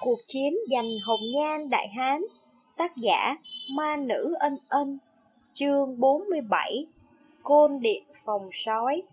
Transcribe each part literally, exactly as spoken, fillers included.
Cuộc chiến giành hồng nhan Đại Hán. Tác giả Ma Nữ Ân Ân. Chương bốn mươi bảy. Côn điện phòng sói.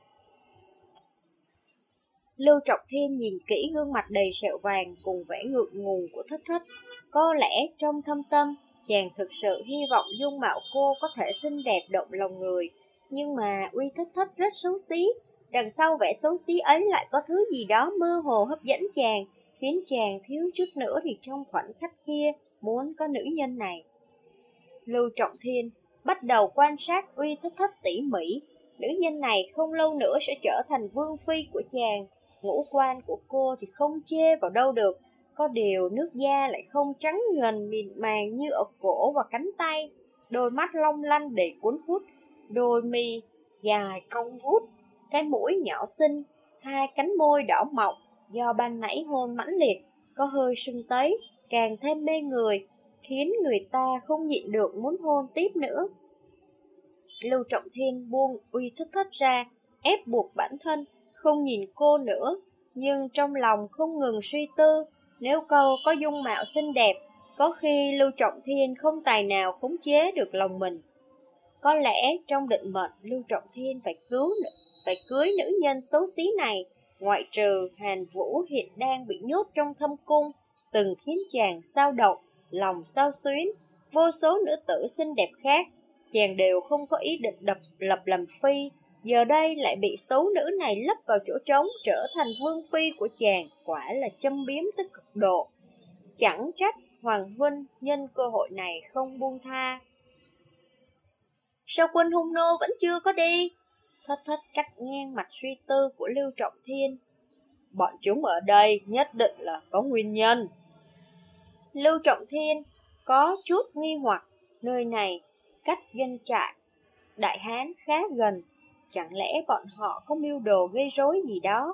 Lưu Trọng Thiên nhìn kỹ gương mặt đầy sẹo vàng cùng vẻ ngượng ngùng của Thất Thất. Có lẽ trong thâm tâm, chàng thực sự hy vọng dung mạo cô có thể xinh đẹp động lòng người. Nhưng mà Uy Thất Thất rất xấu xí. Đằng sau vẻ xấu xí ấy lại có thứ gì đó mơ hồ hấp dẫn chàng, khiến chàng thiếu chút nữa thì trong khoảnh khắc kia muốn có nữ nhân này. Lưu Trọng Thiên bắt đầu quan sát Uy Thất Thất tỉ mỉ. Nữ nhân này không lâu nữa sẽ trở thành vương phi của chàng. Ngũ quan của cô thì không chê vào đâu được, có điều nước da lại không trắng ngần mịn màng như ở cổ và cánh tay. Đôi mắt long lanh đầy cuốn hút, đôi mi dài cong vút, cái mũi nhỏ xinh, hai cánh môi đỏ mọng do ban nãy hôn mãnh liệt, có hơi sưng tấy, càng thêm mê người, khiến người ta không nhịn được muốn hôn tiếp nữa. Lưu Trọng Thiên buông Uy Thất Thất ra, ép buộc bản thân không nhìn cô nữa, nhưng trong lòng không ngừng suy tư, nếu cô có dung mạo xinh đẹp, có khi Lưu Trọng Thiên không tài nào khống chế được lòng mình. Có lẽ trong định mệnh Lưu Trọng Thiên phải cứu phải cưới nữ nhân xấu xí này, ngoại trừ Hàn Vũ hiện đang bị nhốt trong thâm cung, từng khiến chàng sao động, lòng xao xuyến. Vô số nữ tử xinh đẹp khác, chàng đều không có ý định đập lập làm phi, giờ đây lại bị xấu nữ này lấp vào chỗ trống trở thành vương phi của chàng, quả là châm biếm tới cực độ. Chẳng trách Hoàng Huynh nhân cơ hội này không buông tha. Sao quân hung nô vẫn chưa có đi? Thất Thất cắt ngang mạch suy tư của Lưu Trọng Thiên. Bọn chúng ở đây nhất định là có nguyên nhân. Lưu Trọng Thiên có chút nghi hoặc, nơi này cách doanh trại Đại Hán khá gần, chẳng lẽ bọn họ có mưu đồ gây rối gì đó?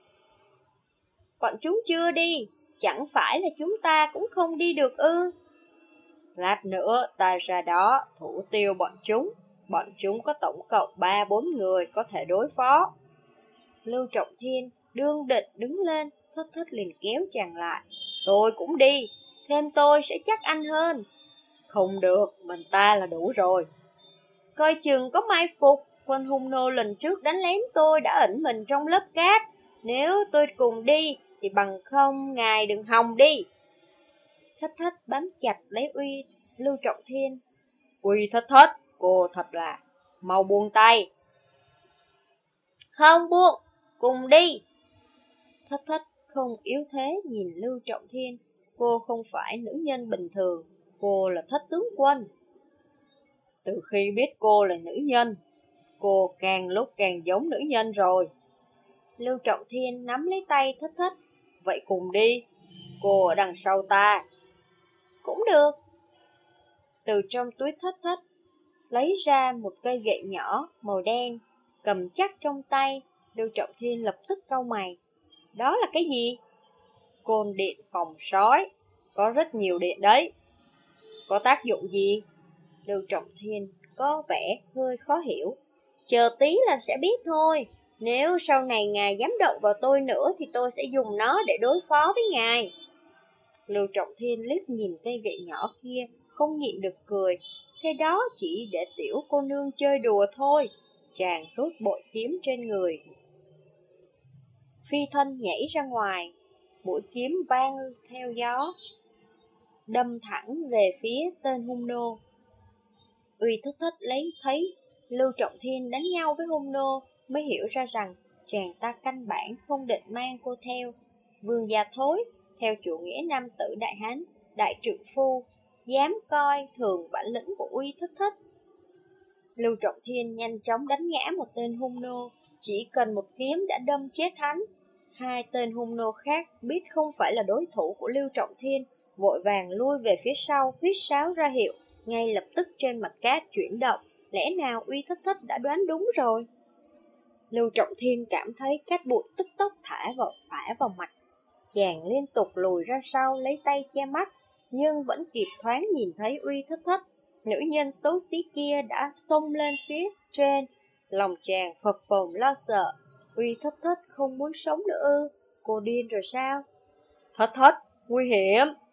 Bọn chúng chưa đi, chẳng phải là chúng ta cũng không đi được ư? Lát nữa ta ra đó thủ tiêu bọn chúng. Bọn chúng có tổng cộng ba bốn người có thể đối phó. Lưu Trọng Thiên đương định đứng lên, Thất Thất liền kéo chàng lại. Tôi cũng đi, thêm tôi sẽ chắc ăn hơn. Không được, mình ta là đủ rồi. Coi chừng có mai phục, quân hung nô lần trước đánh lén tôi đã ẩn mình trong lớp cát. Nếu tôi cùng đi thì bằng không ngài đừng hòng đi. Thất Thất bám chặt lấy Uy Lưu Trọng Thiên. Uy Thất Thất, cô thật là mau buông tay. Không buông, cùng đi. Thất Thất không yếu thế nhìn Lưu Trọng Thiên. Cô không phải nữ nhân bình thường, cô là Thất tướng quân. Từ khi biết cô là nữ nhân, cô càng lúc càng giống nữ nhân rồi. Lưu Trọng Thiên nắm lấy tay Thất Thất. Vậy cùng đi, cô ở đằng sau ta. Cũng được. Từ trong túi Thất Thất lấy ra một cây gậy nhỏ màu đen, cầm chắc trong tay. Lưu Trọng Thiên lập tức cau mày. Đó là cái gì? Côn điện phòng sói. Có rất nhiều điện đấy. Có tác dụng gì? Lưu Trọng Thiên có vẻ hơi khó hiểu. Chờ tí là sẽ biết thôi. Nếu sau này ngài dám động vào tôi nữa thì tôi sẽ dùng nó để đối phó với ngài. Lưu Trọng Thiên liếc nhìn cây gậy nhỏ kia, không nhịn được cười. Cái đó chỉ để tiểu cô nương chơi đùa thôi. Chàng rút bội kiếm trên người, phi thân nhảy ra ngoài. Mũi kiếm vang theo gió, đâm thẳng về phía tên hung nô. Uy Thất Thất lấy thấy Lưu Trọng Thiên đánh nhau với hung nô, mới hiểu ra rằng chàng ta căn bản không định mang cô theo. Vương gia thối, theo chủ nghĩa nam tử Đại Hán, đại trượng phu, dám coi thường bản lĩnh của Uy Thất Thất. Lưu Trọng Thiên nhanh chóng đánh ngã một tên hung nô, chỉ cần một kiếm đã đâm chết hắn. Hai tên hung nô khác biết không phải là đối thủ của Lưu Trọng Thiên, vội vàng lui về phía sau, huýt sáo ra hiệu. Ngay lập tức trên mặt cát chuyển động, lẽ nào Uy Thất Thất đã đoán đúng rồi? Lưu Trọng Thiên cảm thấy cát bụi tức tốc thả vào phả vào mặt. Chàng liên tục lùi ra sau lấy tay che mắt, nhưng vẫn kịp thoáng nhìn thấy Uy Thất Thất. Nữ nhân xấu xí kia đã xông lên phía trên. Lòng chàng phập phồng lo sợ. Uy Thất Thất không muốn sống nữa ư? Cô điên rồi sao? Thất Thất, Nguy hiểm,